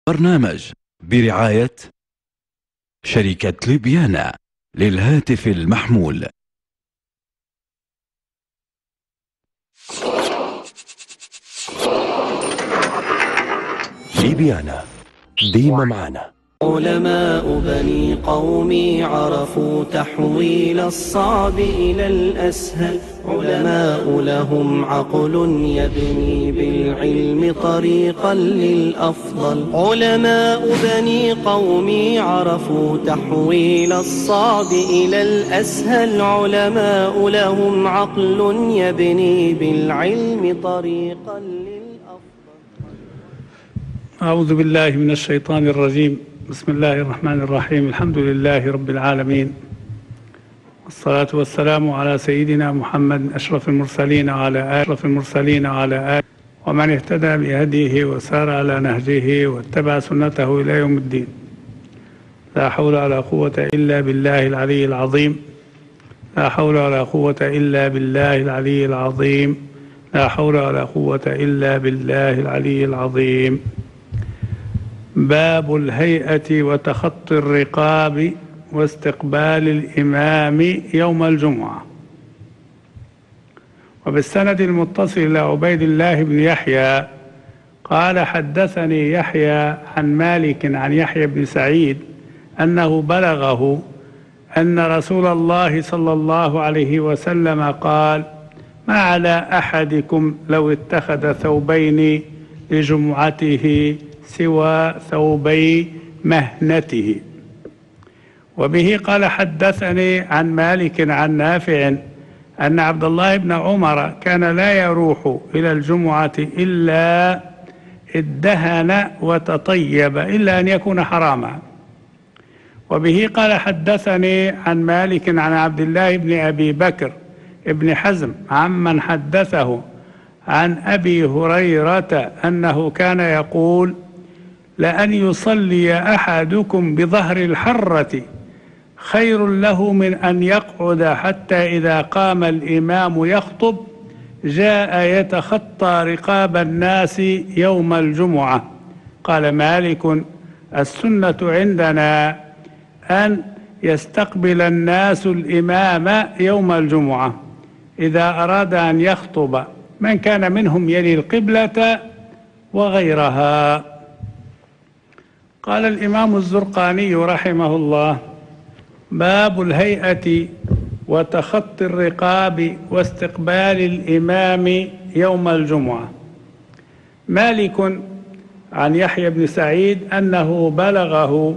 برنامج برعاية شركة ليبيانا للهاتف المحمول. ليبيانا ديما معنا. علماء بني قومي عرفوا تحويل الصعب إلى الأسهل، علماء لهم عقل يبني بالعلم طريقا للأفضل. علماء بني قومي عرفوا تحويل الصعب إلى الأسهل، علماء لهم عقل يبني بالعلم طريقا للأفضل. أعوذ بالله من الشيطان الرجيم. بسم الله الرحمن الرحيم. الحمد لله رب العالمين، والصلاة والسلام على سيدنا محمد أشرف المرسلين وعلى آله ومن اهتدى بهديه وسار على نهجه واتبع سنته إلى يوم الدين. لا حول ولا قوة إلا بالله العلي العظيم. لا حول ولا قوة إلا بالله العلي العظيم. لا حول ولا قوة إلا بالله العلي العظيم. باب الهيئة وتخطي الرقاب واستقبال الإمام يوم الجمعة. وبالسند المتصل إلى عبيد الله بن يحيى قال حدثني يحيى عن مالك عن يحيى بن سعيد أنه بلغه أن رسول الله صلى الله عليه وسلم قال: ما على أحدكم لو اتخذ ثوبين لجمعته سوى ثوبي مهنته. وبه قال حدثني عن مالك عن نافع أن عبد الله بن عمر كان لا يروح إلى الجمعة إلا ادهن وتطيب إلا أن يكون حراما. وبه قال حدثني عن مالك عن عبد الله بن أبي بكر ابن حزم عمن حدثه عن أبي هريرة أنه كان يقول: لأن يصلي أحدكم بظهر الحرة خير له من أن يقعد حتى إذا قام الإمام يخطب جاء يتخطى رقاب الناس يوم الجمعة. قال مالك: السنة عندنا أن يستقبل الناس الإمام يوم الجمعة إذا أراد أن يخطب، من كان منهم يلي القبلة وغيرها. قال الإمام الزرقاني رحمه الله: باب الهيئة وتخطي الرقاب واستقبال الإمام يوم الجمعة. مالك عن يحيى بن سعيد أنه بلغه،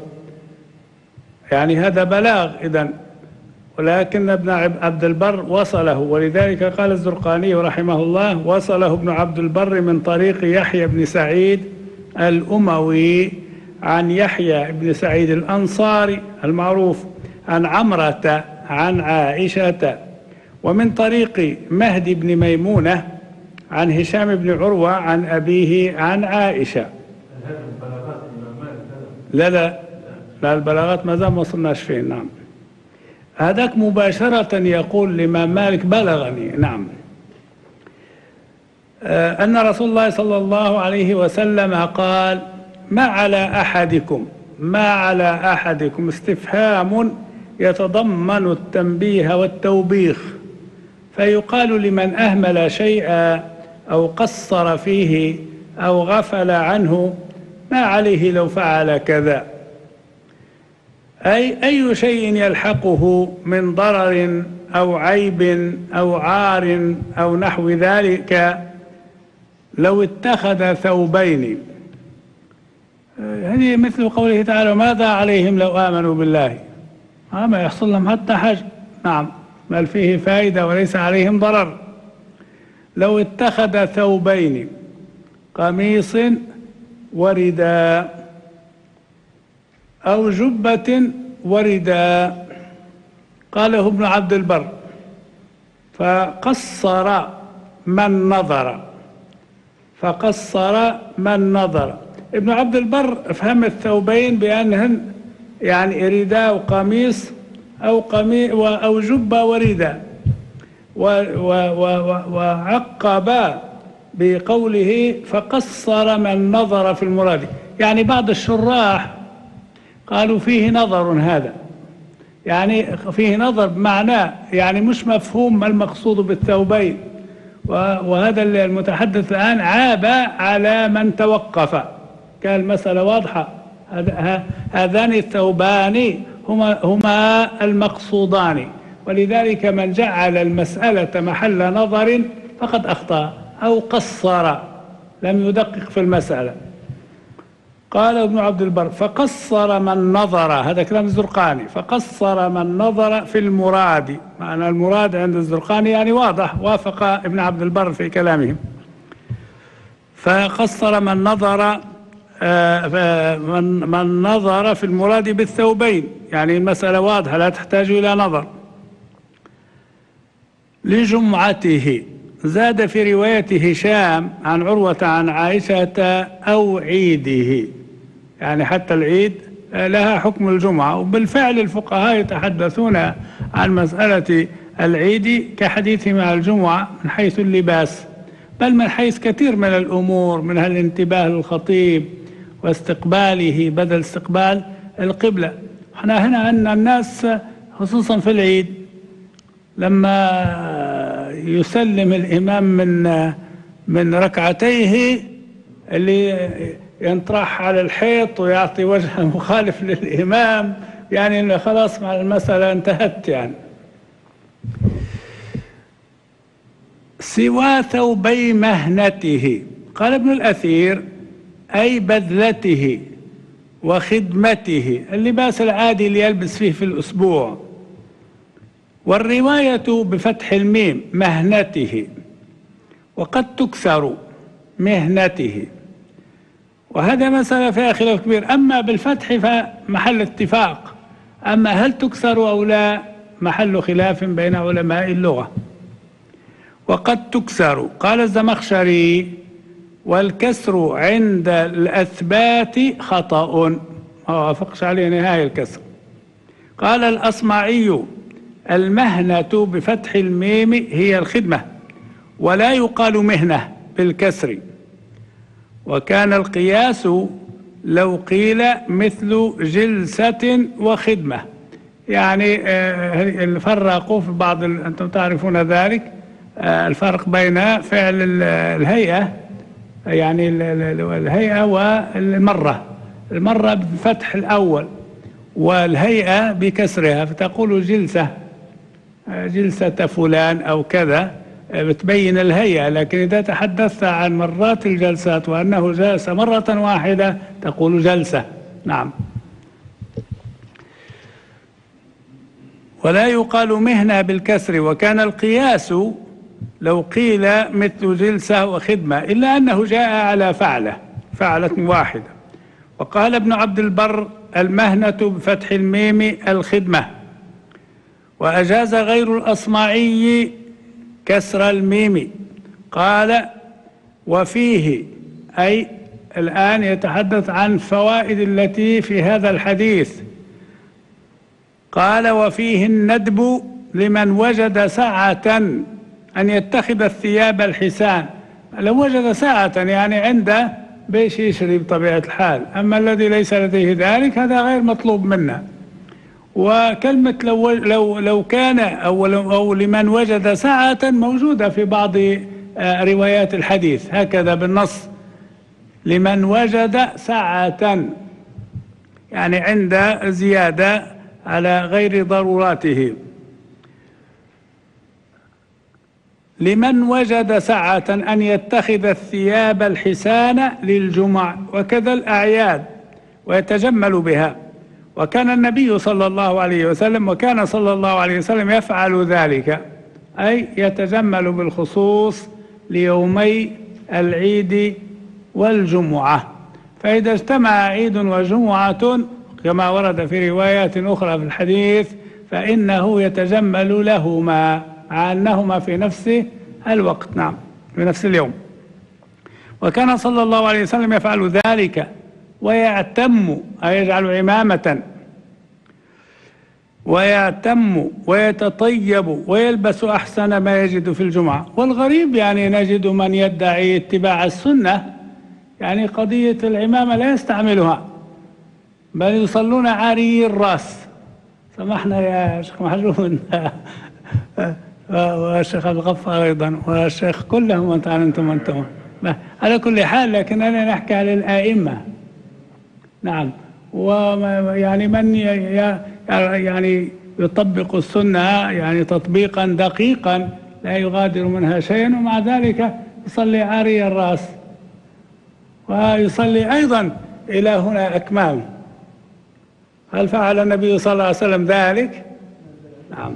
يعني هذا بلاغ إذن، ولكن ابن عبد البر وصله، ولذلك قال الزرقاني رحمه الله: وصله ابن عبد البر من طريق يحيى بن سعيد الأموي عن يحيى بن سعيد الأنصاري المعروف عن عمرة عن عائشة، ومن طريق مهدي بن ميمونة عن هشام بن عروة عن أبيه عن عائشة. لا البلاغات ما زال ما وصلناش فيه. نعم، هذاك مباشرة يقول الإمام مالك: بلغني نعم أن رسول الله صلى الله عليه وسلم قال: ما على أحدكم. ما على أحدكم استفهام يتضمن التنبيه والتوبيخ، فيقال لمن أهمل شيئا أو قصر فيه أو غفل عنه: ما عليه لو فعل كذا. أي شيء يلحقه من ضرر أو عيب أو عار أو نحو ذلك لو اتخذ ثوبين. هذه مثل قوله تعالى: ماذا عليهم لو آمنوا بالله. ما يحصل لهم حتى حاجة. نعم، بل فيه فائدة وليس عليهم ضرر. لو اتخذ ثوبين، قميص ورداء أو جبة ورداء. قاله ابن عبد البر فقصر من نظر. ابن عبد البر فهم الثوبين بأنهن يعني رداء وقميص أو جبة ورداء، وعقب بقوله فقصر من نظر في المراد، يعني بعض الشراح قالوا فيه نظر هذا، يعني فيه نظر بمعنى يعني مش مفهوم ما المقصود بالثوبين، وهذا المتحدث الآن عاب على من توقف. كان المسألة واضحة، هذان الثوبان هما المقصودان، ولذلك من جعل المسألة محل نظر فقد أخطأ أو قصر، لم يدقق في المسألة. قال ابن عبد البر: فقصر من نظر، هذا كلام الزرقاني، فقصر من نظر في المراد. معنى المراد عند الزرقاني يعني واضح، وافق ابن عبد البر في كلامهم. فقصر من نظر من نظر في المراد بالثوبين، يعني المسألة واضحة لا تحتاج إلى نظر. لجمعته. زاد في رواية هشام عن عروة عن عائشة: أو عيده، يعني حتى العيد لها حكم الجمعة. وبالفعل الفقهاء يتحدثون عن مسألة العيد كحديثهم عن الجمعة من حيث اللباس، بل من حيث كثير من الأمور، منها الانتباه للخطيب واستقباله بدل استقبال القبلة. احنا هنا عندنا الناس خصوصا في العيد لما يسلم الإمام من ركعتيه اللي ينطرح على الحيط ويعطي وجه مخالف للإمام، يعني خلاص مع المسألة انتهت. يعني سوى ثوبي مهنته. قال ابن الأثير: أي بذلته وخدمته، اللباس العادي اللي يلبس فيه في الأسبوع. والرواية بفتح الميم مهنته، وقد تكسر مهنته، وهذا مسألة فيها خلاف كبير. أما بالفتح فمحل اتفاق، أما هل تكسر أو لا محل خلاف بين علماء اللغة. وقد تكسر. قال الزمخشري: والكسر عند الأثبات خطأ، ما وافقش عليه نهاية الكسر. قال الأصمعي: المهنة بفتح الميم هي الخدمة، ولا يقال مهنة بالكسر. وكان القياس لو قيل مثل جلسة وخدمة، يعني فرقوا في بعض أنتم تعرفون ذلك، الفرق بين فعل الهيئة، يعني الهيئة والمرة، المرة بفتح الأول والهيئة بكسرها، فتقول جلسة فلان أو كذا بتبين الهيئة. لكن إذا تحدثت عن مرات الجلسات وأنه جلس مرة واحدة تقول جلسة. نعم. ولا يقال مهنة بالكسر. وكان القياس لو قيل مثل جلسة وخدمة، إلا أنه جاء على فعلة واحدة. وقال ابن عبد البر: المهنة بفتح الميم الخدمة. وأجاز غير الأصمعي كسر الميم. قال: وفيه، أي الآن يتحدث عن فوائد التي في هذا الحديث. قال: وفيه الندب لمن وجد سعة أن يتخذ الثياب الحسان. لو وجد ساعة يعني عنده بيش يشري بطبيعة الحال، أما الذي ليس لديه ذلك هذا غير مطلوب منا. وكلمة لو كان أو لمن وجد ساعة موجودة في بعض روايات الحديث هكذا بالنص: لمن وجد ساعة، يعني عند زيادة على غير ضرورته. لمن وجد سعة أن يتخذ الثياب الحسان للجمع وكذا الأعياد ويتجمل بها. وكان النبي صلى الله عليه وسلم يفعل ذلك، أي يتجمل بالخصوص ليومي العيد والجمعة. فإذا اجتمع عيد وجمعة كما ورد في روايات أخرى في الحديث فإنه يتجمل لهما مع أنهما في نفس الوقت. نعم، في نفس اليوم. وكان صلى الله عليه وسلم يفعل ذلك ويعتم، أي يجعل عمامة، ويعتم ويتطيب ويلبس أحسن ما يجد في الجمعة. والغريب يعني نجد من يدعي اتباع السنة يعني قضية العمامة لا يستعملها، بل يصلون عاري الرأس. سمحنا يا شيخ محجوب والشيخ الغفار أيضا والشيخ كلهم أنتم على كل حال. لكن أنا نحكي على الآئمة. نعم. ويعني من يعني يطبق السنة يعني تطبيقا دقيقا لا يغادر منها شيئا، ومع ذلك يصلي عاري الرأس ويصلي أيضا إلى هنا أكمام. هل فعل النبي صلى الله عليه وسلم ذلك؟ نعم.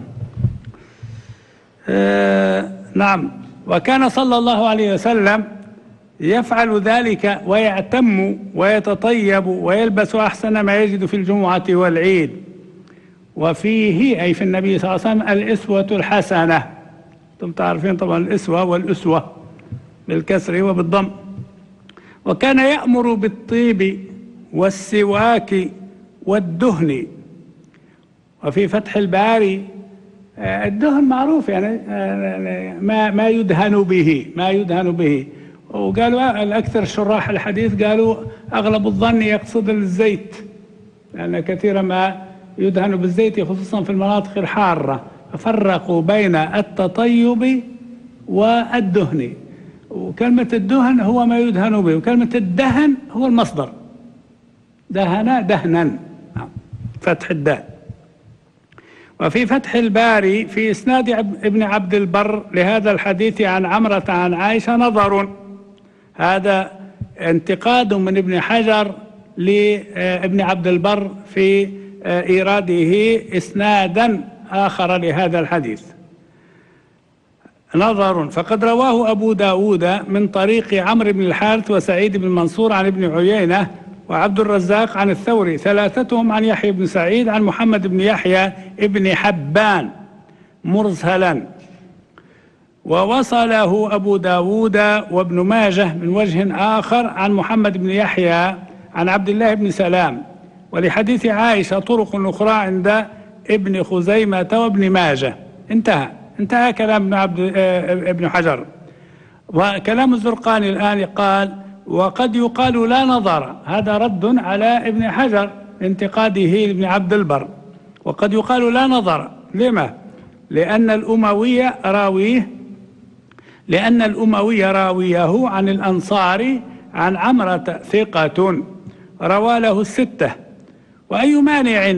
نعم. وكان صلى الله عليه وسلم يفعل ذلك ويعتم ويتطيب ويلبس أحسن ما يجد في الجمعة والعيد. وفيه أي في النبي صلى الله عليه وسلم الإسوة الحسنة. أنتم تعرفين طبعا الإسوة والأسوة بالكسر وبالضم. وكان يأمر بالطيب والسواك والدهن. وفي فتح الباري الدهن معروف يعني ما يدهن به. وقالوا الأكثر شراح الحديث قالوا أغلب الظن يقصد الزيت، لأن كثيرا ما يدهن بالزيت خصوصا في المناطق الحارة، ففرقوا بين التطيب والدهن. وكلمة الدهن هو ما يدهن به، وكلمة الدهن هو المصدر، دهن دهنا، فتح الداء. وفي فتح الباري في إسناد ابن عبد البر لهذا الحديث عن عمرة عن عائشة نظر. هذا انتقاد من ابن حجر لابن عبد البر في إيراده إسنادا آخر لهذا الحديث. نظر. فقد رواه أبو داود من طريق عمرو بن الحارث وسعيد بن منصور عن ابن عيينة وعبد الرزاق عن الثوري، ثلاثتهم عن يحيى بن سعيد عن محمد بن يحيى ابن حبان مرسلا. ووصله أبو داود وابن ماجه من وجه آخر عن محمد بن يحيى عن عبد الله بن سلام. ولحديث عائشة طرق أخرى عند ابن خزيمة وابن ماجه. انتهى كلام ابن حجر. وكلام الزرقاني الآن قال وقد يقال لا نظر. هذا رد على ابن حجر انتقاده لابن عبد البر. وقد يقال لا نظر. لما؟ لأن الأموي راويه عن الأنصاري عن عمرة ثقة روى له الستة. وأي مانع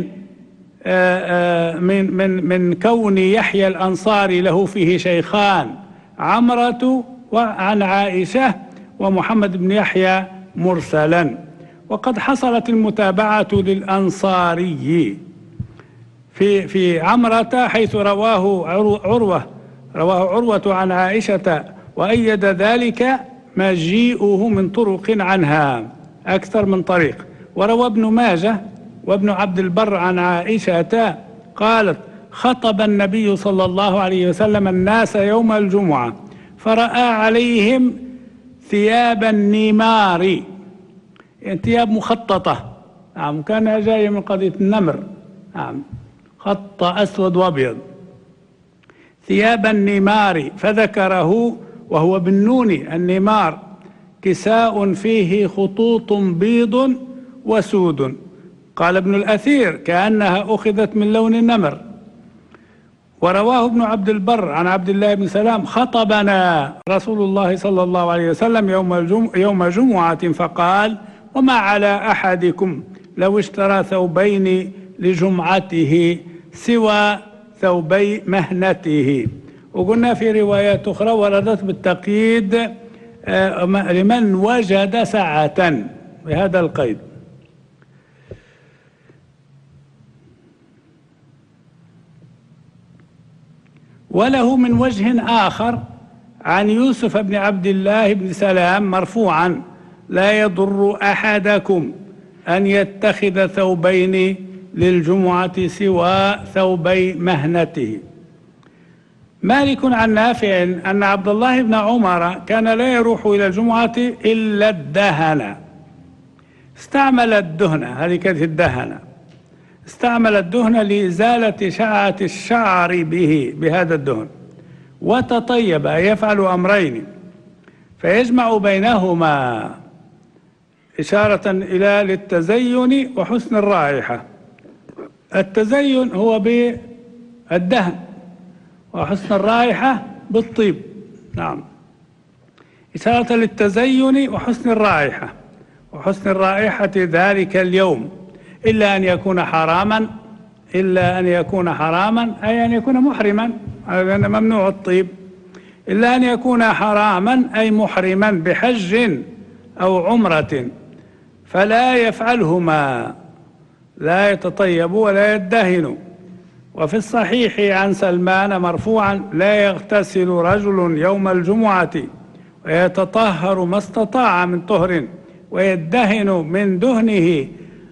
من كون يحيى الأنصاري له فيه شيخان، عمرة وعن عائشة ومحمد بن يحيى مرسلا. وقد حصلت المتابعة للأنصاري في عمرة حيث رواه عروة عن عائشة، وأيد ذلك مجيئه من طرق عنها أكثر من طريق. وروى ابن ماجه وابن عبد البر عن عائشة قالت خطب النبي صلى الله عليه وسلم الناس يوم الجمعة فرأى عليهم ثياب النمار، ثياب مخططة. نعم. كان جاي من قضية النمر. نعم. خط أسود وأبيض. ثياب النمار فذكره وهو بالنون النمار كساء فيه خطوط بيض وسود. قال ابن الأثير كأنها أخذت من لون النمر. ورواه ابن عبد البر عن عبد الله بن سلام خطبنا رسول الله صلى الله عليه وسلم يوم جمعة فقال وما على أحدكم لو اشترى ثوبين لجمعته سوى ثوبي مهنته. وقلنا في روايات أخرى وردت بالتقييد لمن وجد سعة بهذا القيد. وله من وجه آخر عن يوسف بن عبد الله بن سلام مرفوعا لا يضر أحدكم أن يتخذ ثوبين للجمعة سوى ثوبي مهنته. مالك عن نافع أن عبد الله بن عمر كان لا يروح إلى الجمعة إلا الدهن. استعمل الدهن، هذه كانت الدهن، استعمل الدهن لإزالة شعة الشعر بهذا الدهن. وتطيب، يفعل أمرين فيجمع بينهما. إشارة إلى للتزين وحسن الرائحة. التزين هو بالدهن، وحسن الرائحة بالطيب. نعم، إشارة للتزين وحسن الرائحة، وحسن الرائحة ذلك اليوم، إلا أن يكون حراما، إلا أن يكون حراما أي أن يكون محرما، لأن ممنوع الطيب. إلا أن يكون حراما أي محرما بحج أو عمرة، فلا يفعلهما، لا يتطيب ولا يدهن. وفي الصحيح عن سلمان مرفوعا: لا يغتسل رجل يوم الجمعة ويتطهر ما استطاع من طهر ويدهن من دهنه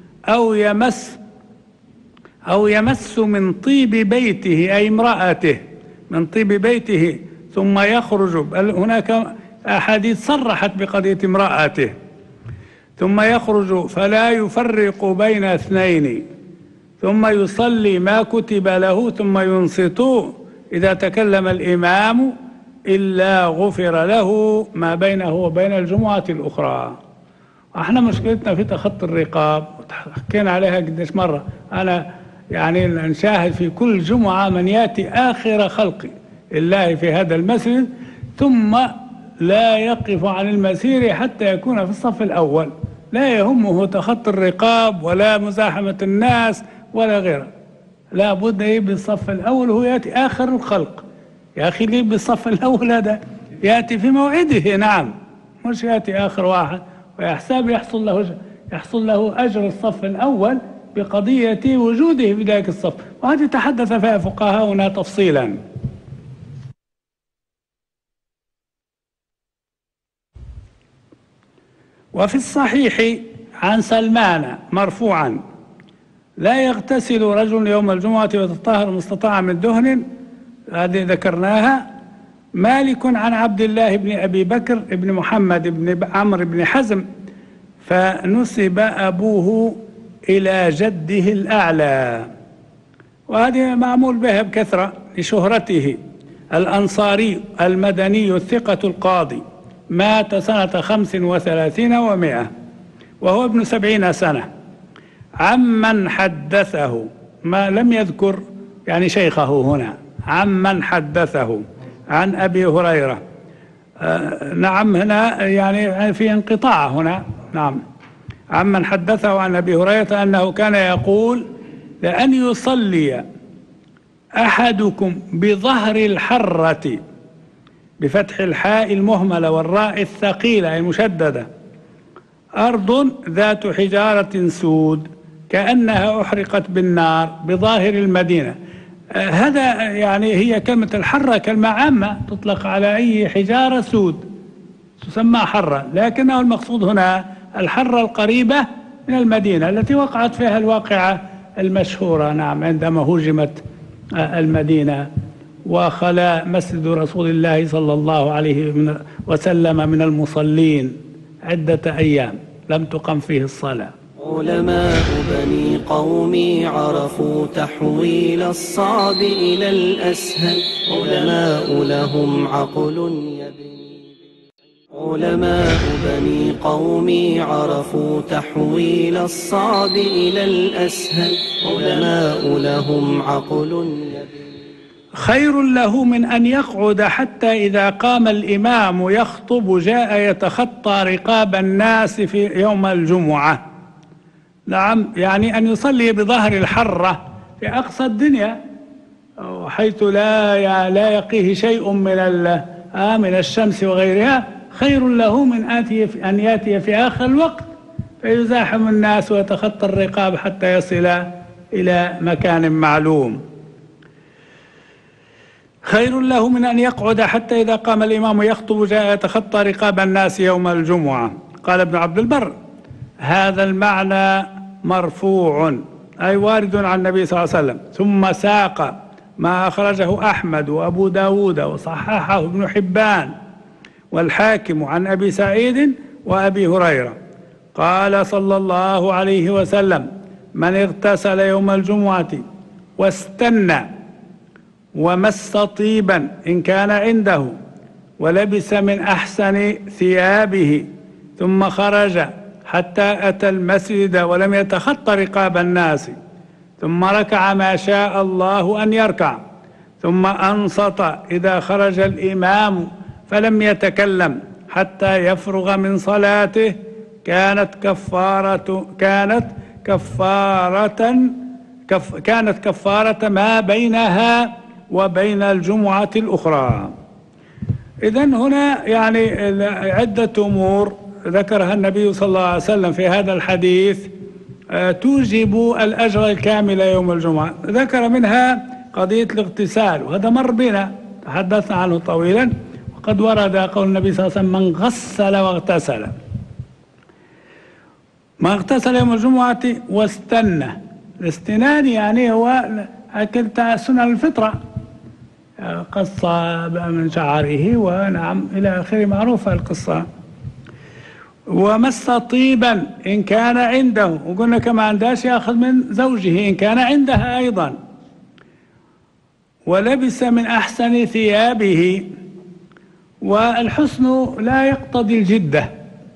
أو يمس من طيب بيته أي امرأته، من طيب بيته ثم يخرج. بل هناك أحاديث صرحت بقضية امرأته. ثم يخرج فلا يفرق بين اثنين، ثم يصلي ما كتب له، ثم ينصت إذا تكلم الإمام إلا غفر له ما بينه وبين الجمعة الأخرى. احنا مشكلتنا في تخطي الرقاب، حكينا عليها قديش مرة. أنا يعني نشاهد في كل جمعة من يأتي آخر خلق الله في هذا المسجد ثم لا يقف عن المسير حتى يكون في الصف الأول، لا يهمه تخطي الرقاب ولا مزاحمة الناس ولا غيره، لا بد يبي الصف الأول، هو يأتي آخر الخلق. يا أخي اللي يبي الصف الأول هذا يأتي في موعده، نعم، مش يأتي آخر واحد ويحسب يحصل له أجر الصف الأول بقضية وجوده في ذلك الصف، وهذه تحدث فيها فقهاؤنا تفصيلا. وفي الصحيح عن سلمان مرفوعا: لا يغتسل رجل يوم الجمعة ويتطهر ما استطاع من دهن، هذه ذكرناها. مالك عن عبد الله بن أبي بكر بن محمد بن عمرو بن حزم فنسب أبوه إلى جده الأعلى، وهذه معمول بها بكثرة لشهرته. الأنصاري المدني الثقة القاضي، مات سنة 35 و100 وهو ابن 70 سنة. عمن حدثه، ما لم يذكر يعني شيخه هنا، عمن حدثه عن أبي هريرة. نعم، هنا يعني في انقطاع هنا. نعم، عمن حدثه عن أبي هريرة أنه كان يقول: لأن يصلي أحدكم بظهر الحرة بفتح الحاء المهملة والراء الثقيلة المشددة، أرض ذات حجارة سود كأنها أحرقت بالنار بظاهر المدينة. هذا يعني هي كلمة الحرة كلمة عامة تطلق على أي حجارة سود تسمى حرة، لكنه المقصود هنا الحرة القريبة من المدينة التي وقعت فيها الواقعة المشهورة. نعم، عندما هجمت المدينة وخلا مسجد رسول الله صلى الله عليه وسلم من المصلين عدة أيام لم تقم فيه الصلاة. علماء بني قومي عرفوا تحويل الصعب إلى الأسهل، علماء لهم عقل يبني. علماء بني قومي عرفوا تحويل الصعب إلى الأسهل، علماء لهم عقل يبني. خير له من أن يقعد حتى إذا قام الإمام يخطب جاء يتخطى رقاب الناس في يوم الجمعة. نعم، يعني أن يصلي بظهر الحرة في أقصى الدنيا حيث لا يقيه شيء من الشمس وغيرها، خير له من أن يأتي في آخر الوقت فيزاحم الناس ويتخطى الرقاب حتى يصل إلى مكان معلوم. خير له من أن يقعد حتى إذا قام الإمام يخطب جاء يتخطى رقاب الناس يوم الجمعة. قال ابن عبد البر: هذا المعنى مرفوع أي وارد عن النبي صلى الله عليه وسلم. ثم ساق ما أخرجه أحمد وأبو داود وصححه ابن حبان والحاكم عن أبي سعيد وأبي هريرة قال صلى الله عليه وسلم: من اغتسل يوم الجمعة واستنى ومس طيبا إن كان عنده ولبس من أحسن ثيابه ثم خرج حتى أتى المسجد ولم يتخطى رقاب الناس، ثم ركع ما شاء الله أن يركع، ثم أنصت إذا خرج الإمام فلم يتكلم حتى يفرغ من صلاته، كانت كفارة ما بينها وبين الجمعة الأخرى. إذن هنا يعني عدة أمور ذكرها النبي صلى الله عليه وسلم في هذا الحديث توجب الأجر الكامل يوم الجمعة. ذكر منها قضية الاغتسال، وهذا مر بنا تحدثنا عنه طويلا، وقد ورد قول النبي صلى الله عليه وسلم: من غسل واغتسل. من اغتسل يوم الجمعة واستنى. الاستنان يعني هو أكل سنن الفطرة، قص من شعره ونعم إلى آخره، معروفة القصة. ومس طيبا إن كان عنده، وقلنا كما عندهاش يأخذ من زوجه إن كان عندها أيضا. ولبس من أحسن ثيابه، والحسن لا يقتضي الجدة،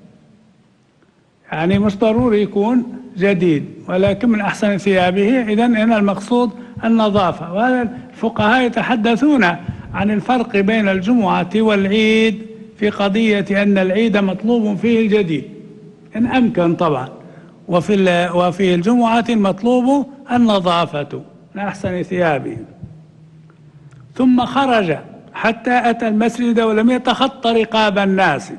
يعني مش ضروري يكون جديد، ولكن من أحسن ثيابه. إذن هنا المقصود النظافة. وهذا الفقهاء يتحدثون عن الفرق بين الجمعة والعيد في قضية أن العيد مطلوب فيه الجديد إن أمكن طبعا، وفي الجمعة مطلوب النظافة من أحسن ثيابه. ثم خرج حتى أتى المسجد ولم يتخطى رقاب الناس،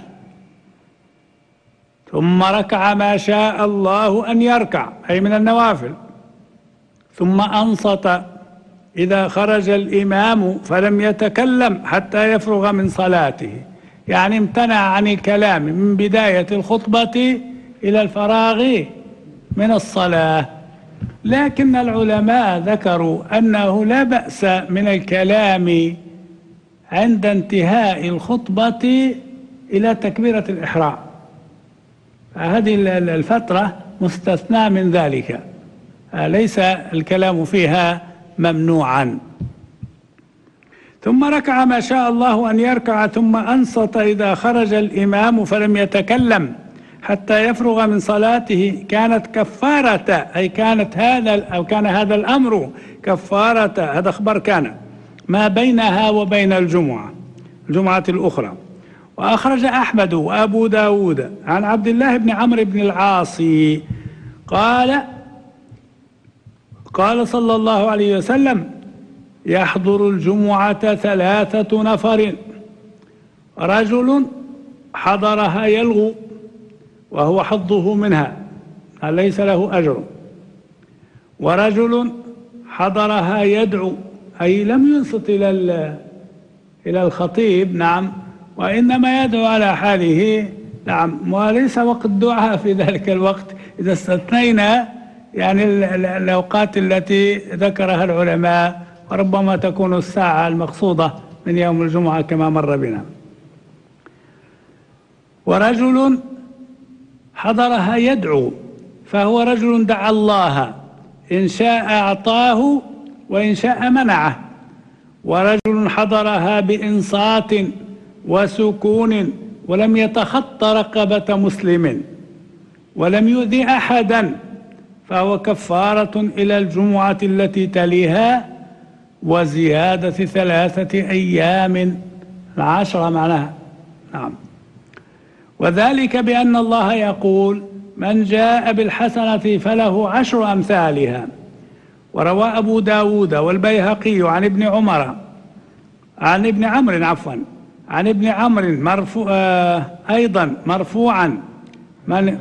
ثم ركع ما شاء الله أن يركع أي من النوافل، ثم أنصت إذا خرج الإمام فلم يتكلم حتى يفرغ من صلاته، يعني امتنع عن الكلام من بداية الخطبة إلى الفراغ من الصلاة. لكن العلماء ذكروا أنه لا بأس من الكلام عند انتهاء الخطبة إلى تكبيرة الإحرام، هذه الفترة مستثنى من ذلك، ليس الكلام فيها ممنوعا. ثم ركع ما شاء الله أن يركع، ثم أنصت إذا خرج الإمام فلم يتكلم حتى يفرغ من صلاته، كانت كفارة، أي كان هذا الأمر كفارة، هذا خبر كان ما بينها وبين الجمعة الأخرى. وأخرج أحمد وأبو داود عن عبد الله بن عمرو بن العاص قال صلى الله عليه وسلم: يحضر الجمعة 3 نفر: رجل حضرها يلغو وهو حظه منها ليس له أجر، ورجل حضرها يدعو أي لم ينصت إلى الخطيب، نعم، وإنما يدعو على حاله، نعم، وليس وقت دعاء في ذلك الوقت إذا استثنينا يعني الأوقات التي ذكرها العلماء، وربما تكون الساعة المقصودة من يوم الجمعة كما مر بنا. ورجل حضرها يدعو فهو رجل دعا الله، إن شاء أعطاه وإن شاء منعه. ورجل حضرها بإنصات وسكون ولم يتخطى رقبة مسلم ولم يؤذي أحدا، فهو كفارة إلى الجمعة التي تليها وزيادة 3 أيام، 10 معناها، نعم. وذلك بأن الله يقول: من جاء بالحسنة فله 10 أمثالها. وروى أبو داود والبيهقي عن ابن عمرو أيضا مرفوعا من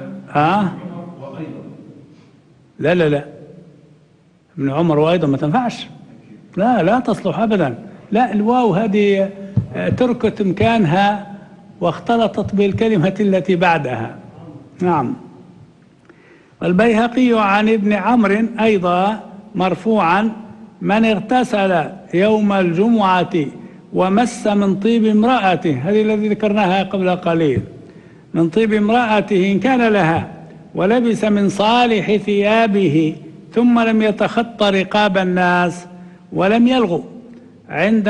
لا ابن عمر وأيضا ما تنفعش، لا تصلح أبدا، لا، الواو هذه تركت مكانها واختلطت بالكلمة التي بعدها، نعم. والبيهقي عن ابن عمرو أيضا مرفوعا: من اغتسل يوم الجمعة ومس من طيب امرأته، هذه الذي ذكرناها قبل قليل، من طيب امرأته إن كان لها، ولبس من صالح ثيابه ثم لم يتخطى رقاب الناس ولم يلغو عند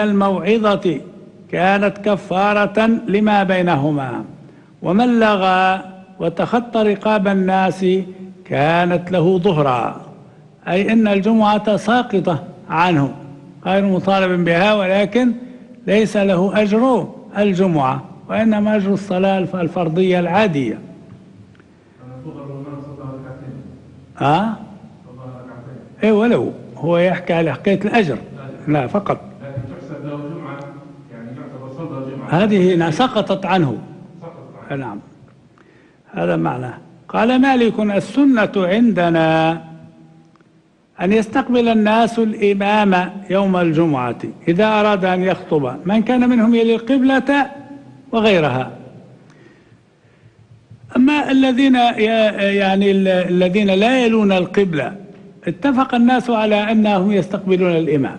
الموعظة، كانت كفارة لما بينهما. ومن لغى وتخطى رقاب الناس كانت له ظهرا، أي أن الجمعة ساقطة عنه غير مطالب بها، ولكن ليس له أجر الجمعة وإنما أجر الصلاة الفرضية العادية. إيه ولو هو يحكي على حكاية الأجر لا فقط، لكن تحسب له جمعة، يعني يعتبر صلى جمعة هذه سقطت عنه. نعم هذا معناه. قال مالك: السنة عندنا أن يستقبل الناس الإمام يوم الجمعة إذا أراد أن يخطب، من كان منهم يلي القبلة وغيرها. أما الذين يعني الذين لا يلون القبلة اتفق الناس على أنهم يستقبلون الإمام،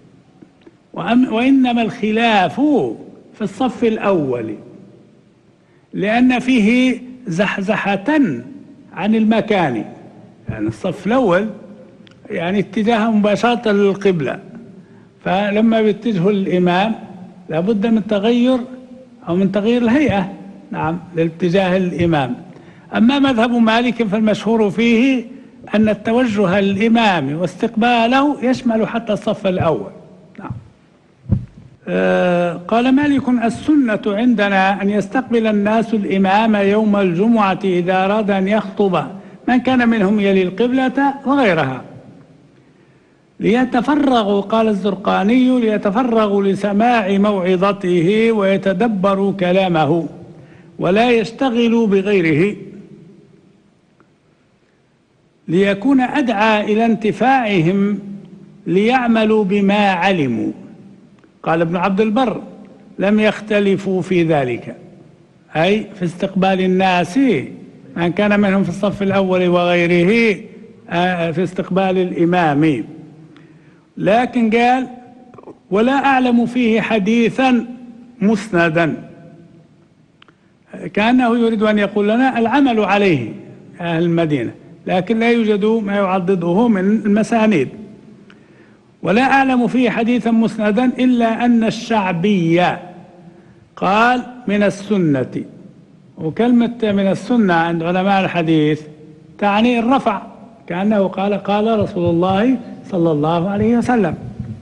وإنما الخلاف في الصف الأول، لأن فيه زحزحة عن المكان، يعني الصف الأول يعني اتجاه مباشرة للقبلة، فلما بيتجهوا للإمام لابد من تغير أو من تغيير الهيئة نعم لاتجاه الإمام. أما مذهب مالك فالمشهور فيه أن التوجه للإمام واستقباله يشمل حتى الصف الأول. نعم. قال مالك: السنة عندنا أن يستقبل الناس الإمام يوم الجمعة إذا أراد أن يخطب، من كان منهم يلي القبلة وغيرها، ليتفرغوا، قال الزرقاني، ليتفرغوا لسماع موعظته ويتدبروا كلامه ولا يشتغلوا بغيره، ليكون أدعى إلى انتفاعهم ليعملوا بما علموا. قال ابن عبد البر: لم يختلفوا في ذلك، أي في استقبال الناس من كان منهم في الصف الأول وغيره في استقبال الإمام، لكن قال: ولا أعلم فيه حديثا مسندا، كأنه يريد أن يقول لنا العمل عليه أهل المدينة، لكن لا يوجد ما يعضده من المسانيد. ولا أعلم فيه حديثا مسندا إلا أن الشعبية قال من السنة، وكلمة من السنة عند علماء الحديث تعني الرفع، كأنه قال رسول الله صلى الله عليه وسلم.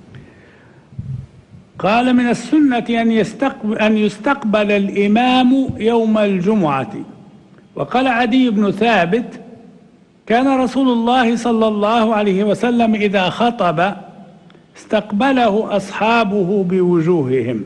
قال: من السنة أن يستقبل الإمام يوم الجمعة. وقال عدي بن ثابت: كان رسول الله صلى الله عليه وسلم إذا خطب استقبله أصحابه بوجوههم،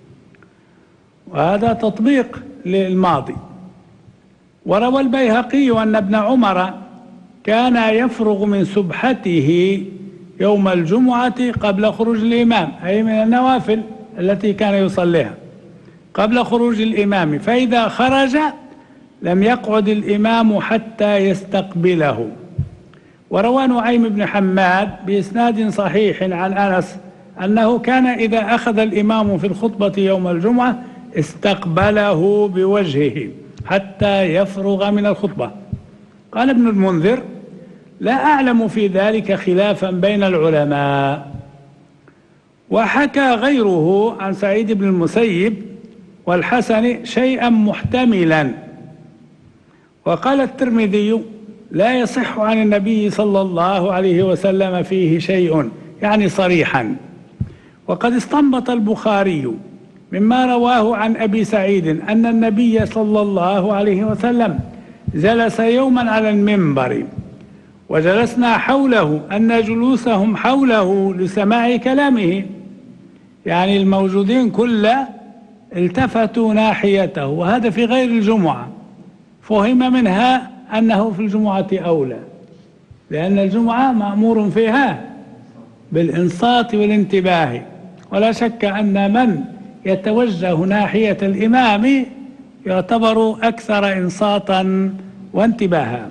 وهذا تطبيق للماضي. وروى البيهقي أن ابن عمر كان يفرغ من سبحته يوم الجمعة قبل خروج الإمام، أي من النوافل التي كان يصليها قبل خروج الإمام، فإذا خرج لم يقعد الإمام حتى يستقبله. وروى نعيم بن حماد بإسناد صحيح عن أنس أنه كان إذا أخذ الإمام في الخطبة يوم الجمعة استقبله بوجهه حتى يفرغ من الخطبة. قال ابن المنذر: لا أعلم في ذلك خلافا بين العلماء. وحكى غيره عن سعيد بن المسيب والحسن شيئا محتملا. وقال الترمذي: لا يصح عن النبي صلى الله عليه وسلم فيه شيء، يعني صريحا. وقد استنبط البخاري مما رواه عن أبي سعيد أن النبي صلى الله عليه وسلم جلس يوما على المنبر وجلسنا حوله، أن جلوسهم حوله لسماع كلامه، يعني الموجودين كله التفتوا ناحيته، وهذا في غير الجمعة. فهم منها أنه في الجمعة أولى، لأن الجمعة مأمور فيها بالإنصات والانتباه، ولا شك أن من يتوجه ناحية الإمام يعتبر أكثر إنصاتا وانتباها.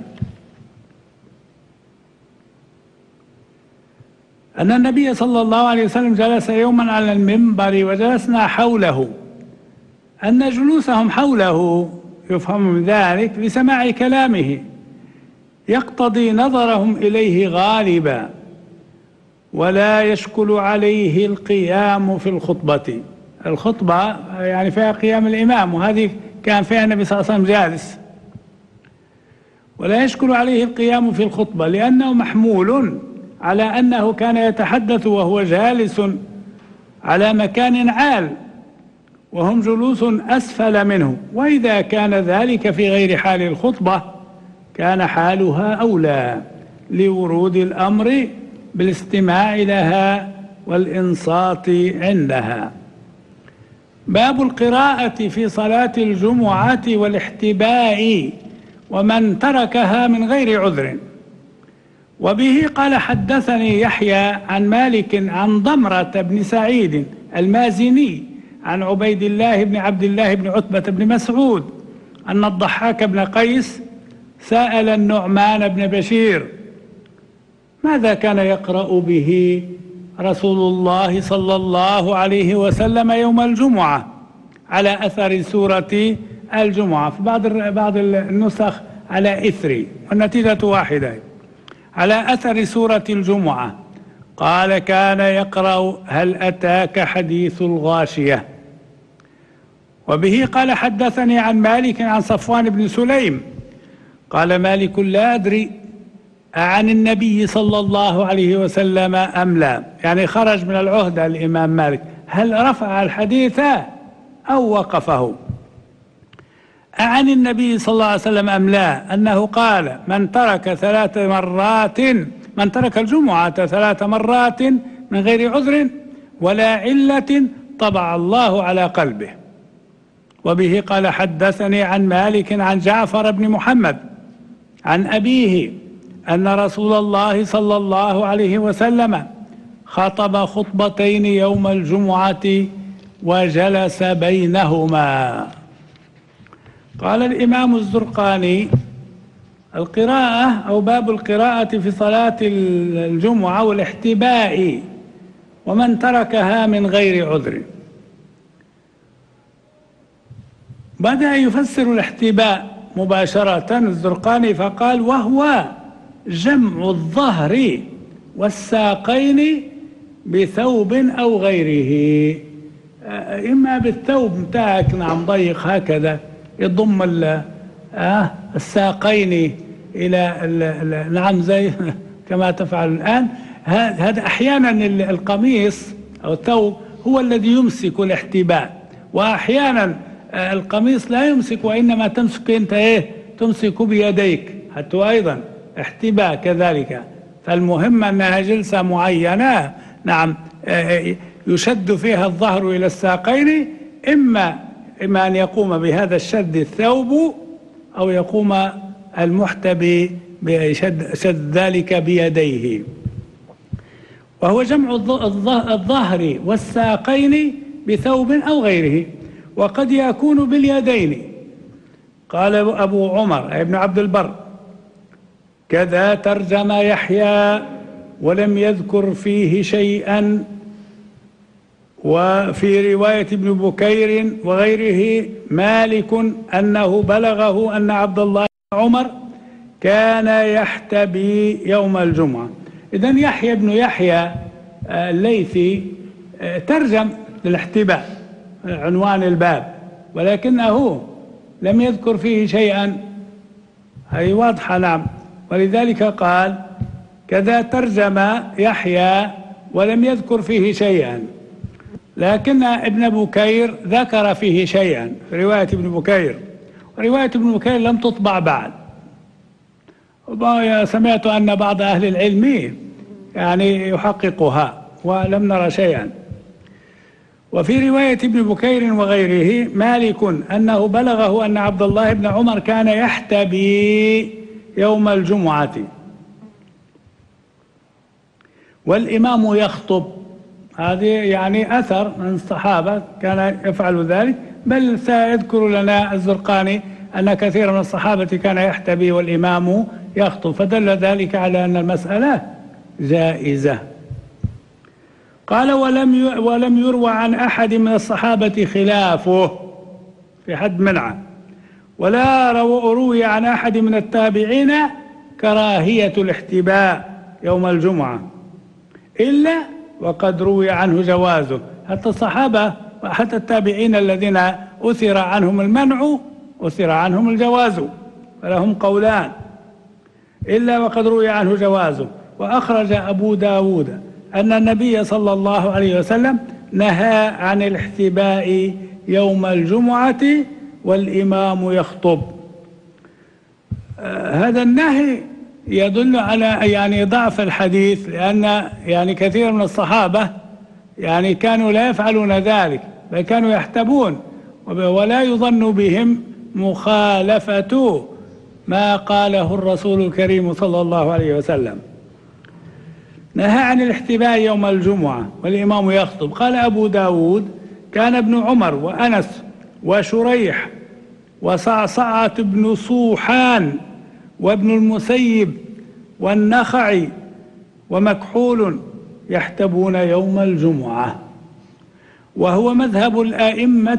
أن النبي صلى الله عليه وسلم جلس يوما على المنبر وجلسنا حوله، أن جلوسهم حوله يفهم من ذلك لسماع كلامه، يقتضي نظرهم إليه غالبا، ولا يشكل عليه القيام في الخطبة. الخطبة يعني فيها قيام الإمام، وهذه كان فيها النبي صلى الله عليه وسلم جالس، ولا يشكل عليه القيام في الخطبة، لأنه محمول على أنه كان يتحدث وهو جالس على مكان عال وهم جلوس أسفل منه، وإذا كان ذلك في غير حال الخطبة كان حالها أولى لورود الأمر بالاستماع لها والإنصات عندها. باب القراءة في صلاة الجمعة والاحتباء ومن تركها من غير عذر. وبه قال حدثني يحيى عن مالك عن ضمرة بن سعيد المازني عن عبيد الله بن عبد الله بن عتبة بن مسعود أن الضحاك بن قيس سأل النعمان بن بشير: ماذا كان يقرأ به رسول الله صلى الله عليه وسلم يوم الجمعة على أثر سورة الجمعة؟ في بعض النسخ على إثر، والنتيجة واحدة، على أثر سورة الجمعة. قال: كان يقرأ هل أتاك حديث الغاشية. وبه قال حدثني عن مالك عن صفوان بن سليم قال: مالك لا أدري عن النبي صلى الله عليه وسلم أم لا، يعني خرج من العهدة الإمام مالك، هل رفع الحديث أو وقفه؟ عن النبي صلى الله عليه وسلم أم لا، أنه قال: من ترك الجمعة 3 مرات من غير عذر ولا علة طبع الله على قلبه. وبه قال حدثني عن مالك عن جعفر بن محمد عن أبيه أن رسول الله صلى الله عليه وسلم خطب خطبتين يوم الجمعة وجلس بينهما. قال الإمام الزرقاني: القراءة أو باب القراءة في صلاة الجمعة والاحتباء ومن تركها من غير عذر. بدأ يفسر الاحتباء مباشرة الزرقاني فقال: وهو جمع الظهر والساقين بثوب أو غيره، إما بالثوب متاعك نعم ضيق هكذا يضم الساقين إلى نعم زي كما تفعل الآن. هذا أحيانا القميص أو الثوب هو الذي يمسك الاحتباء، وأحيانا القميص لا يمسك وإنما تمسك أنت تمسك بيديك، حتى أيضا احتباء كذلك. فالمهم أنها جلسة معينة نعم يشد فيها الظهر إلى الساقين، إما أن يقوم بهذا الشد الثوب أو يقوم المحتبي بشد ذلك بيديه. وهو جمع الظهر والساقين بثوب أو غيره، وقد يكون باليدين. قال أبو عمر ابن عبد البر: كذا ترجم يحيى ولم يذكر فيه شيئا. وفي رواية ابن بكير وغيره مالك أنه بلغه أن عبد الله بن عمر كان يحتبي يوم الجمعة. إذن يحيى بن يحيى الليثي ترجم للاحتباء عنوان الباب، ولكنه لم يذكر فيه شيئا، هي واضحة نعم. ولذلك قال: كذا ترجم يحيى ولم يذكر فيه شيئا. لكن ابن بكير ذكر فيه شيئا في رواية ابن بكير، ورواية ابن بكير لم تطبع بعد. سمعت أن بعض أهل العلم يعني يحققها ولم نرى شيئا. وفي رواية ابن بكير وغيره مالك أنه بلغه أن عبد الله بن عمر كان يحتبي يوم الجمعة والإمام يخطب. هذه يعني أثر من الصحابة كان يفعل ذلك، بل سيذكر لنا الزرقاني أن كثير من الصحابة كان يحتبي والإمام يخطب، فدل ذلك على أن المسألة جائزة. قال: ولم يروى عن أحد من الصحابة خلافه في حد منعه، ولا روي عن أحد من التابعين كراهية الاحتباء يوم الجمعة، إلا وقد روي عنه جوازه. حتى الصحابة وحتى التابعين الذين أثر عنهم المنع أثر عنهم الجواز، فلهم قولان: إلا وقد روي عنه جوازه. وأخرج أبو داود أن النبي صلى الله عليه وسلم نهى عن الاحتباء يوم الجمعة والإمام يخطب. هذا النهي يدل على ضعف الحديث، لأن كثير من الصحابة كانوا لا يفعلون ذلك، بل كانوا يحتبون، ولا يظن بهم مخالفة ما قاله الرسول الكريم صلى الله عليه وسلم. نهى عن الاحتباء يوم الجمعة والإمام يخطب. قال أبو داود: كان ابن عمر وأنس وشريح وصعصعة بن صوحان وابن المسيب والنخعي ومكحول يحتبون يوم الجمعة، وهو مذهب الآئمة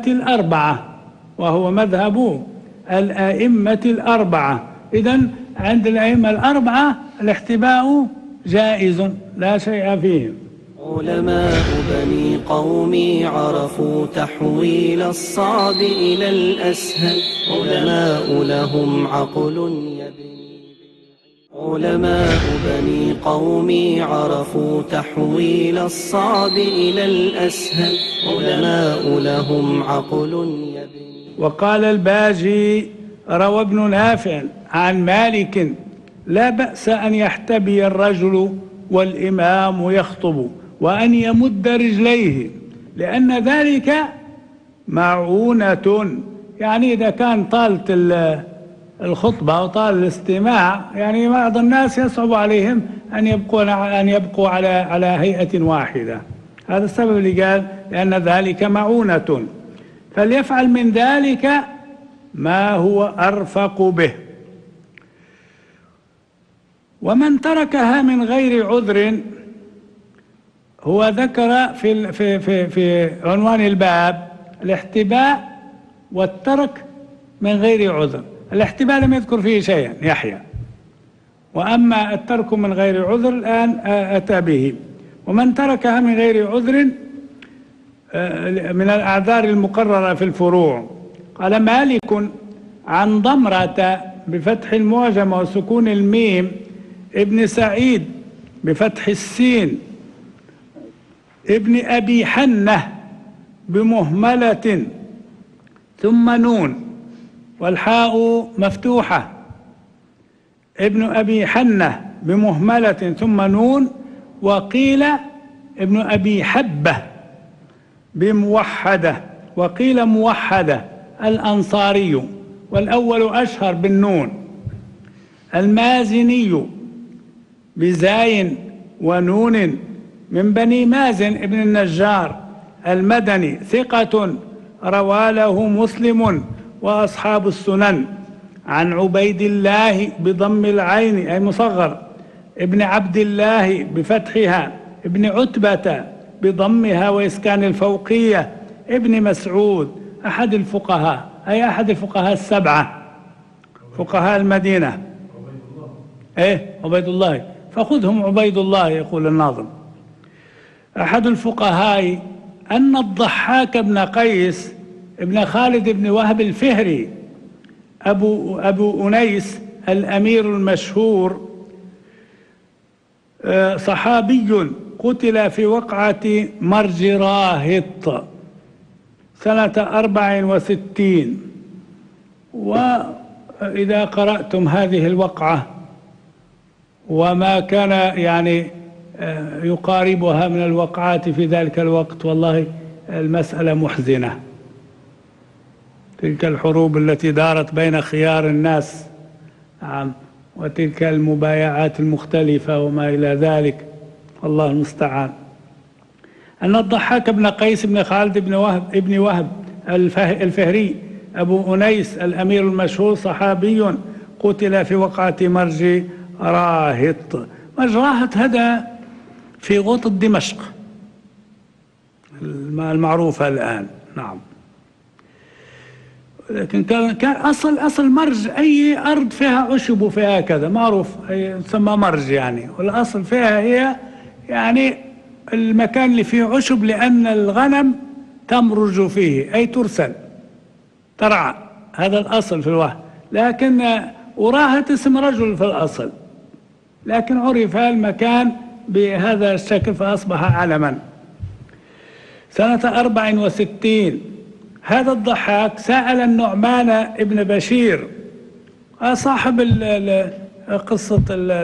الأربعة. إذن عند الأئمة الأربعة الاحتباء جائز لا شيء فيه. علماء بني قومي عرفوا تحويل الصعب إلى الأسهل، علماء لهم عقل يبني. علماء بني قومي عرفوا تحويل الصعب إلى الأسهل، علماء لهم عقل يبني. وقال الباجي: روى ابن نافع عن مالك: لا بأس أن يحتبي الرجل والإمام يخطب وأن يمد رجليه، لأن ذلك معونة. إذا كان طالت الخطبة وطال الاستماع، بعض الناس يصعب عليهم أن يبقوا على هيئة واحدة. هذا السبب اللي قال لأن ذلك معونة، فليفعل من ذلك ما هو أرفق به. ومن تركها من غير عذر، هو ذكر في عنوان الباب الاحتباء والترك من غير عذر. الاحتباء لم يذكر فيه شيئا يحيى، وأما الترك من غير عذر الآن أتى به. ومن تركها من غير عذر من الأعذار المقررة في الفروع. قال مالك عن ضمرة بفتح المعجم وسكون الميم ابن سعيد بفتح السين ابن أبي حنة بمهملة ثم نون والحاء مفتوحة، ابن أبي حنة بمهملة ثم نون. وقيل ابن أبي حبة بموحدة، وقيل موحدة الأنصاري، والأول أشهر بالنون. المازني بزاين ونون من بني مازن ابن النجار المدني، ثقة روى له مسلم وأصحاب السنن. عن عبيد الله بضم العين أي مصغر ابن عبد الله بفتحها، ابن عتبة بضمها وإسكان الفوقية، ابن مسعود أحد الفقهاء، أي أحد الفقهاء السبعة فقهاء المدينة. عبيد الله، فخذهم عبيد الله يقول الناظم. أحد الفقهاء. أن الضحاك بن قيس ابن خالد بن وهب الفهري أبو أنيس الأمير المشهور صحابي، قتل في وقعة مرج راهط سنة 64. وإذا قرأتم هذه الوقعة وما كان يقاربها من الوقعات في ذلك الوقت، والله المسألة محزنة. تلك الحروب التي دارت بين خيار الناس، وتلك المبايعات المختلفة وما إلى ذلك، الله المستعان. أن الضحاك بن قيس بن خالد بن وهب الفهري أبو أنيس الأمير المشهور صحابي، قتل في وقعة مرج راهط. مرج راهط هذا في غوطة دمشق المعروفة الآن. نعم. لكن كان أصل مرج أي أرض فيها عشب وفيها كذا معروف تسمى مرج، والأصل فيها هي المكان اللي فيه عشب، لأن الغنم تمرج فيه أي ترسل ترعى، هذا الأصل في الوحي. لكن وراهط اسم رجل في الأصل، لكن عرف المكان بهذا الشكل فأصبح علما. سنة 64 هذا الضحاك سأل النعمان ابن بشير صاحب قصة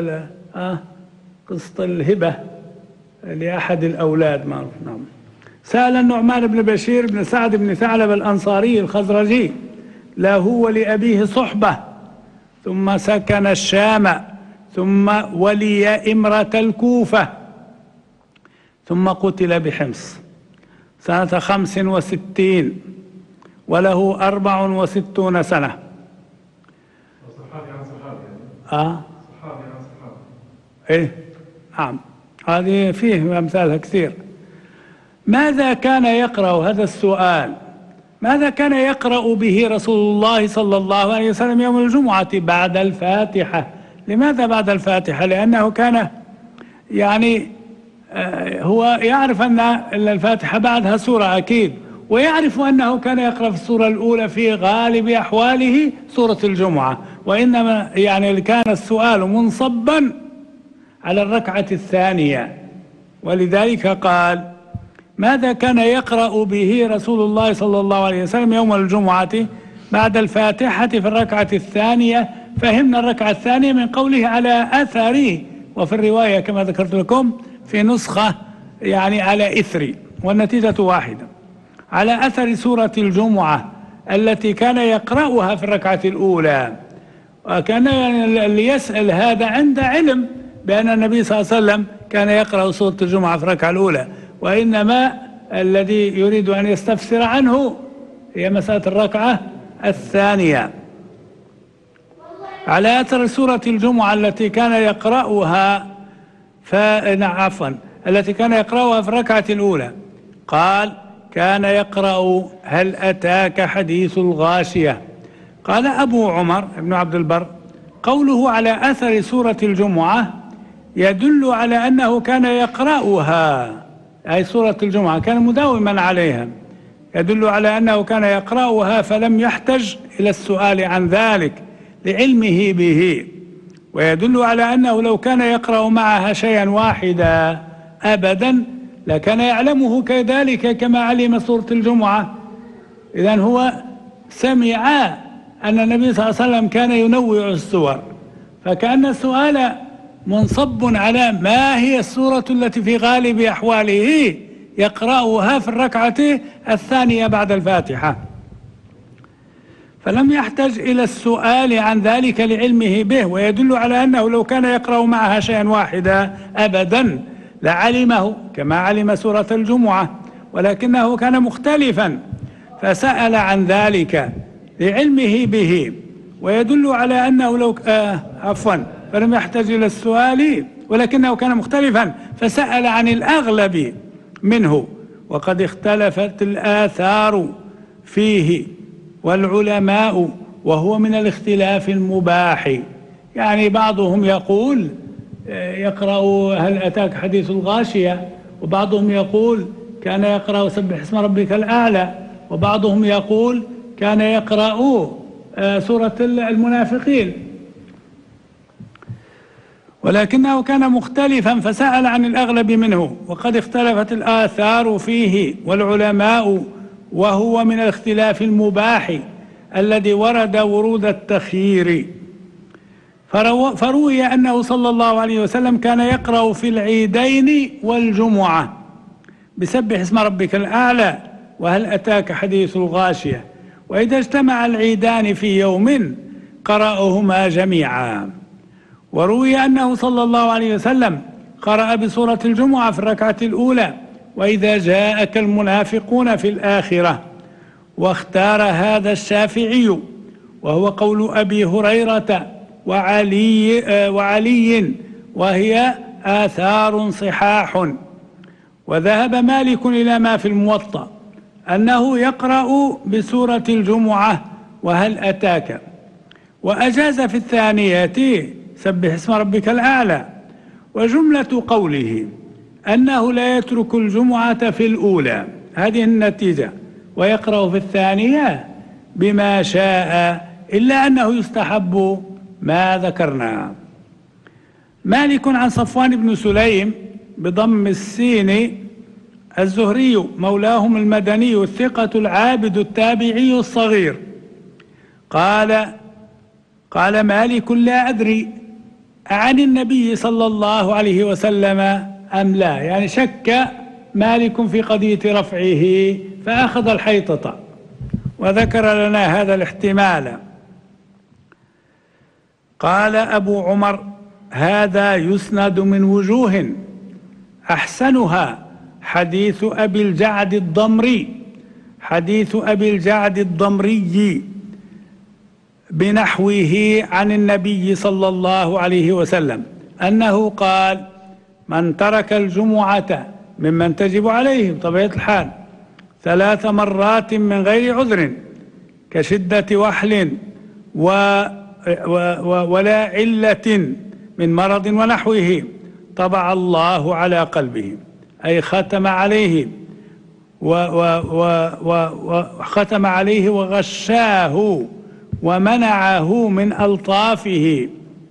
الهبة لأحد الأولاد معروف. نعم. سأل النعمان بن بشير بن سعد بن ثعلب الأنصاري الخزرجي له ولأبيه صحبة، ثم سكن الشام، ثم ولي إمرة الكوفة، ثم قتل بحمص سنة 65 وله 64 سنة. صحابي عن صحابي صحابي عن صحابي. إيه نعم، هذه فيه أمثالها كثير. ماذا كان يقرأ؟ هذا السؤال، ماذا كان يقرأ به رسول الله صلى الله عليه وسلم يوم الجمعة بعد الفاتحة؟ لماذا بعد الفاتحة؟ لأنه كان يعني هو يعرف أن الفاتحة بعدها سورة أكيد، ويعرف أنه كان يقرأ في السورة الأولى في غالب أحواله سورة الجمعة، وإنما يعني كان السؤال منصبا على الركعة الثانية، ولذلك قال ماذا كان يقرأ به رسول الله صلى الله عليه وسلم يوم الجمعة بعد الفاتحة في الركعة الثانية. فهمنا الركعة الثانية من قوله على أثره، وفي الرواية كما ذكرت لكم في نسخة يعني على إثر، والنتيجة واحدة، على أثر سورة الجمعة التي كان يقرأها في الركعة الأولى. وكان اللي يسأل هذا عند علم بأن النبي صلى الله عليه وسلم كان يقرأ سورة الجمعة في الركعة الأولى، وإنما الذي يريد أن يستفسر عنه هي مسألة الركعة الثانية. على أثر سورة الجمعة التي كان يقرأها التي كان يقرأها في الركعة الأولى، قال كان يقرأ هل أتاك حديث الغاشية. قال أبو عمر بن عبد البر قوله على أثر سورة الجمعة يدل على أنه كان يقرأها، أي سورة الجمعة كان مداوما عليها، يدل على أنه كان يقرأها فلم يحتج إلى السؤال عن ذلك لعلمه به، ويدل على أنه لو كان يقرأ معها شيئا واحدا أبدا لكان يعلمه كذلك كما علم سورة الجمعة. إذن هو سمع أن النبي صلى الله عليه وسلم كان ينوع السور، فكأن السؤال منصب على ما هي السورة التي في غالب أحواله يقرأها في الركعة الثانية بعد الفاتحة، فلم يحتج إلى السؤال عن ذلك لعلمه به، ويدل على أنه لو كان يقرأ معها شيئا واحدا أبدا لعلمه كما علم سورة الجمعة، ولكنه كان مختلفا فسأل عن ذلك لعلمه به، ويدل على أنه لو فلم يحتج إلى السؤال ولكنه كان مختلفا فسأل عن الأغلب منه، وقد اختلفت الآثار فيه والعلماء وهو من الاختلاف المباح. يعني بعضهم يقول يقرأ هل أتاك حديث الغاشية، وبعضهم يقول كان يقرأ سبح اسم ربك الأعلى، وبعضهم يقول كان يقرأ سورة المنافقين، ولكنه كان مختلفا فسأل عن الأغلب منه، وقد اختلفت الآثار فيه والعلماء وهو من الاختلاف المباح الذي ورد ورود التخيير. فروي أنه صلى الله عليه وسلم كان يقرأ في العيدين والجمعة بسبح اسم ربك الأعلى وهل أتاك حديث الغاشية، وإذا اجتمع العيدان في يوم قرأهما جميعا. وروي أنه صلى الله عليه وسلم قرأ بسورة الجمعة في الركعة الأولى وإذا جاءك المنافقون في الآخرة، واختار هذا الشافعي وهو قول أبي هريرة وعلي وهي آثار صحاح. وذهب مالك إلى ما في الموطأ أنه يقرأ بسورة الجمعة وهل أتاك، وأجاز في الثانية سبح اسم ربك الأعلى. وجملة قوله أنه لا يترك الجمعة في الأولى هذه النتيجة، ويقرأ في الثانية بما شاء، إلا أنه يستحب ما ذكرنا. مالك عن صفوان بن سليم بضم السين الزهري مولاهم المدني الثقة العابد التابعي الصغير قال مالك لا أدري عن النبي صلى الله عليه وسلم أم لا، يعني شك مالك في قضية رفعه فأخذ الحيطة وذكر لنا هذا الاحتمال. قال أبو عمر هذا يسند من وجوه أحسنها حديث أبي الجعد الضمري بنحوه عن النبي صلى الله عليه وسلم أنه قال من ترك الجمعة ممن تجب عليه بطبيعة الحال 3 مرات من غير عذر كشدة وحل ولا علة من مرض ونحوه طبع الله على قلبه، أي ختم عليه وختم عليه وغشاه ومنعه من ألطافه.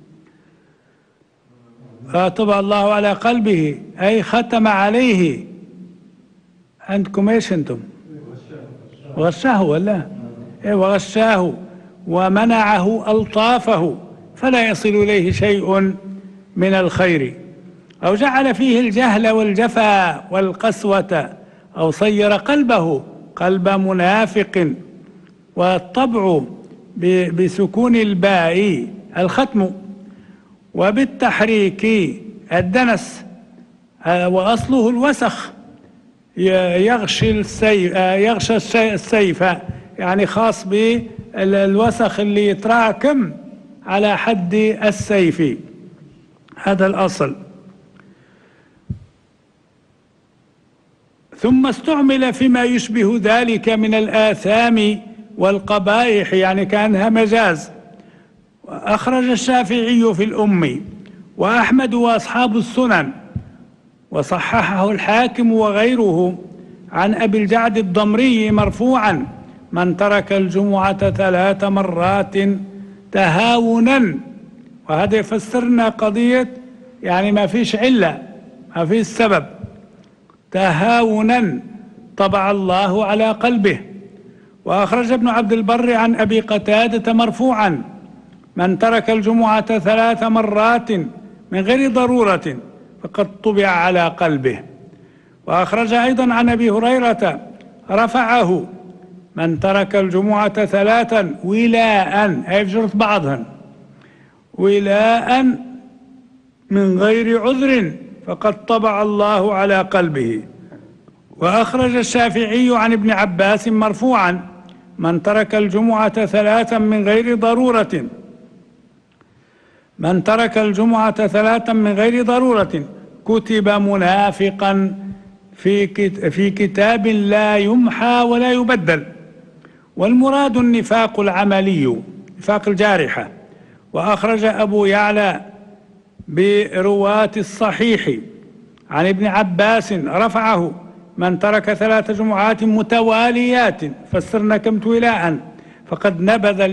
طبع الله على قلبه أي ختم عليه. عندكم ايش انتم؟ غشاه ولا؟ وغشاه ومنعه ألطافه فلا يصل إليه شيء من الخير، أو جعل فيه الجهل والجفا والقسوة، أو صير قلبه قلب منافق. والطبع بسكون الباء الختم، وبالتحريك الدنس، وأصله الوسخ يغشى السيف، يعني خاص بالوسخ اللي يتراكم على حد السيف، هذا الأصل. ثم استعمل فيما يشبه ذلك من الآثام والقبائح، يعني كأنها مجاز. أخرج الشافعي في الأم وأحمد وأصحاب السنن وصححه الحاكم وغيره عن أبي الجعد الضمري مرفوعا من ترك الجمعة 3 مرات تهاونا. وهذا يفسرنا قضية يعني ما فيش علة، ما فيش سبب، تهاونا طبع الله على قلبه. وأخرج ابن عبد البر عن أبي قتادة مرفوعا من ترك الجمعة 3 مرات من غير ضرورة فقد طبع على قلبه. وأخرج أيضا عن أبي هريرة رفعه من ترك الجمعة 3 ولاء، أي في شرط بعضهن، ولاء من غير عذر فقد طبع الله على قلبه. وأخرج الشافعي عن ابن عباس مرفوعا من ترك الجمعة 3 من غير ضرورة، من ترك الجمعة 3 من غير ضرورة كتب منافقا في كتاب لا يمحى ولا يبدل. والمراد النفاق العملي، نفاق الجارحة. وأخرج أبو يعلى برواة الصحيح عن ابن عباس رفعه من ترك 3 جمعات متواليات فسرنا كم ولاء فقد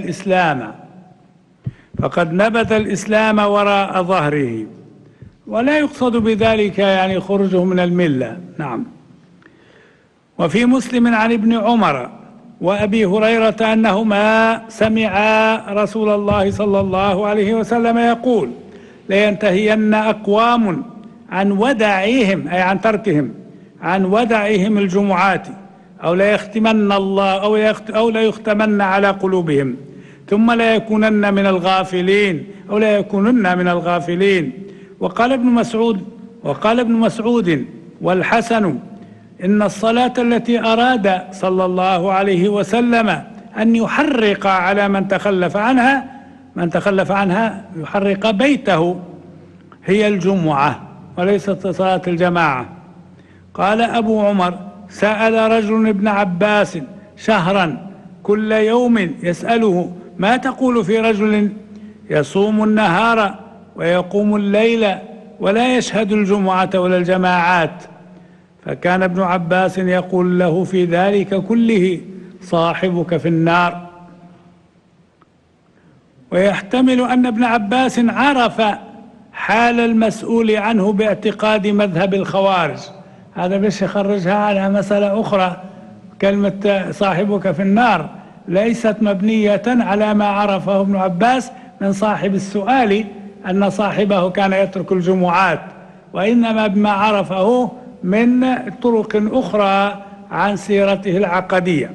نبذ الإسلام وراء ظهره. ولا يقصد بذلك يعني خروجه من الملة. نعم. وفي مسلم عن ابن عمر وأبي هريرة أنهما سمعا رسول الله صلى الله عليه وسلم يقول لينتهين أقوام عن ودعهم، أي عن تركهم، عن ودعهم الجمعات، أو لا يختمن الله أو لا يختمن على قلوبهم، ثم لا يكونن من الغافلين أو لا يكونن من الغافلين. وقال ابن مسعود والحسن إن الصلاة التي أراد صلى الله عليه وسلم أن يحرق على من تخلف عنها يحرق بيته هي الجمعة وليست صلاة الجماعة. قال أبو عمر سأل رجل ابن عباس شهرا كل يوم يسأله ما تقول في رجل يصوم النهار ويقوم الليل ولا يشهد الجمعة ولا الجماعات؟ فكان ابن عباس يقول له في ذلك كله صاحبك في النار. ويحتمل أن ابن عباس عرف حال المسؤول عنه باعتقاد مذهب الخوارج. هذا بش يخرجها على مسألة أخرى. كلمة صاحبك في النار ليست مبنية على ما عرفه ابن عباس من صاحب السؤال أن صاحبه كان يترك الجمعات، وإنما بما عرفه من طرق أخرى عن سيرته العقدية.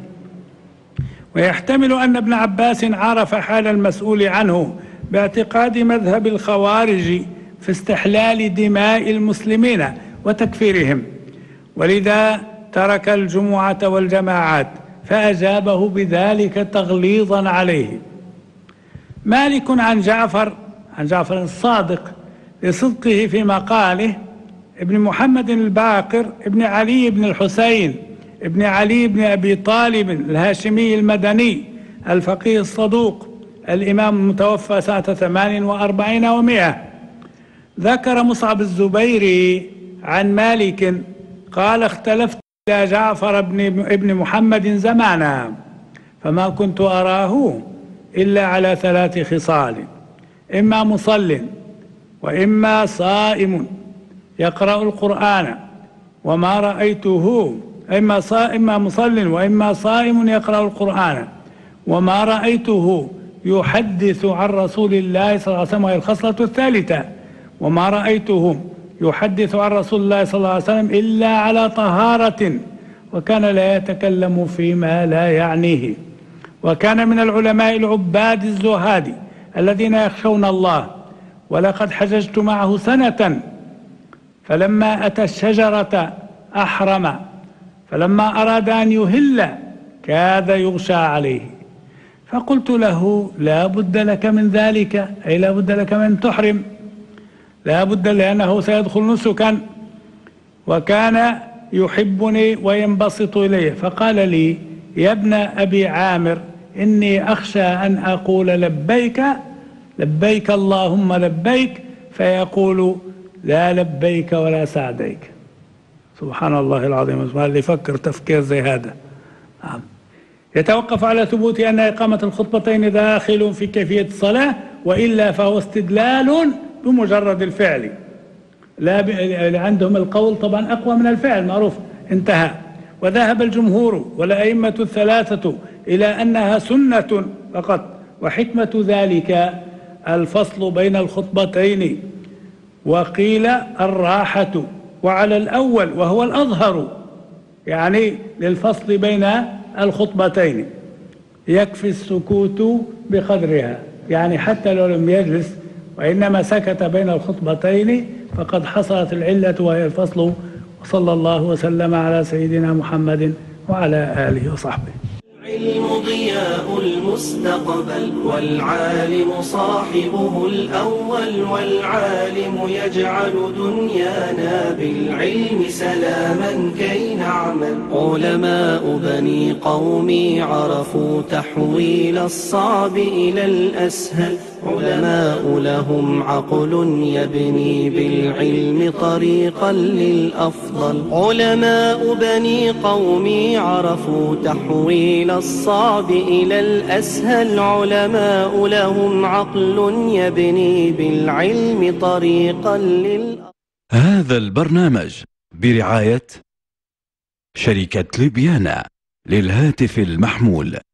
ويحتمل أن ابن عباس عرف حال المسؤول عنه باعتقاد مذهب الخوارج في استحلال دماء المسلمين وتكفيرهم، ولذا ترك الجمعة والجماعات، فأجابه بذلك تغليظا عليه. مالك عن جعفر الصادق لصدقه في مقاله ابن محمد الباقر ابن علي بن الحسين ابن علي بن أبي طالب الهاشمي المدني الفقيه الصدوق الإمام المتوفى سنة 48 و100. ذكر مصعب الزبيري عن مالك قال: اختلفت إلى جعفر ابن محمد زمانا، فما كنت أراه إلا على 3 خصال: إما مصل، وإما صائم يقرأ القرآن، وما رأيته إما مصل وإما صائم يقرأ القرآن، وما رأيته يحدث عن رسول الله صلى الله عليه وسلم. وهي الخصلة الثالثة: وما رأيته يحدث عن رسول الله صلى الله عليه وسلم إلا على طهارة، وكان لا يتكلم فيما لا يعنيه. وكان من العلماء العباد الزهاد الذين يخشون الله. ولقد حججت معه سنة، فلما أتى الشجرة أحرم، فلما أراد أن يهل كاد يغشى عليه، فقلت له: لا بد لك من ذلك، أي لا بد لك من تحرم، لا بد، لأنه سيدخل نسكا. وكان يحبني وينبسط إلي، فقال لي: يا ابن أبي عامر، إني أخشى أن أقول لبيك لبيك اللهم لبيك، فيقول: لا لبيك ولا سعديك. سبحان الله العظيم. اللي يفكر تفكير زي هذا. يتوقف على ثبوت أن إقامة الخطبتين داخل في كيفية الصلاة، وإلا فهو استدلال بمجرد الفعل. لا عندهم القول طبعا أقوى من الفعل، معروف، انتهى. وذهب الجمهور والأئمة الثلاثة إلى أنها سنة فقط، وحكمة ذلك الفصل بين الخطبتين. وقيل الراحة، وعلى الأول وهو الأظهر، يعني للفصل بين الخطبتين يكفي السكوت بقدرها، يعني حتى لو لم يجلس وإنما سكت بين الخطبتين فقد حصلت العلة وهي الفصل. وصلى الله وسلم على سيدنا محمد وعلى آله وصحبه. العلم ضياء المستقبل، والعالم صاحبه الأول، والعالم يجعل دنيانا بالعلم سلاما كي نعمل. علماء بني قومي عرفوا تحويل الصعب إلى الأسهل، علماء لهم عقل يبني بالعلم طريقا للأفضل. علماء بني قومي عرفوا تحويل الصعب إلى الأسهل، علماء لهم عقل يبني بالعلم طريقا للأفضل. هذا البرنامج برعاية شركة ليبيانا للهاتف المحمول.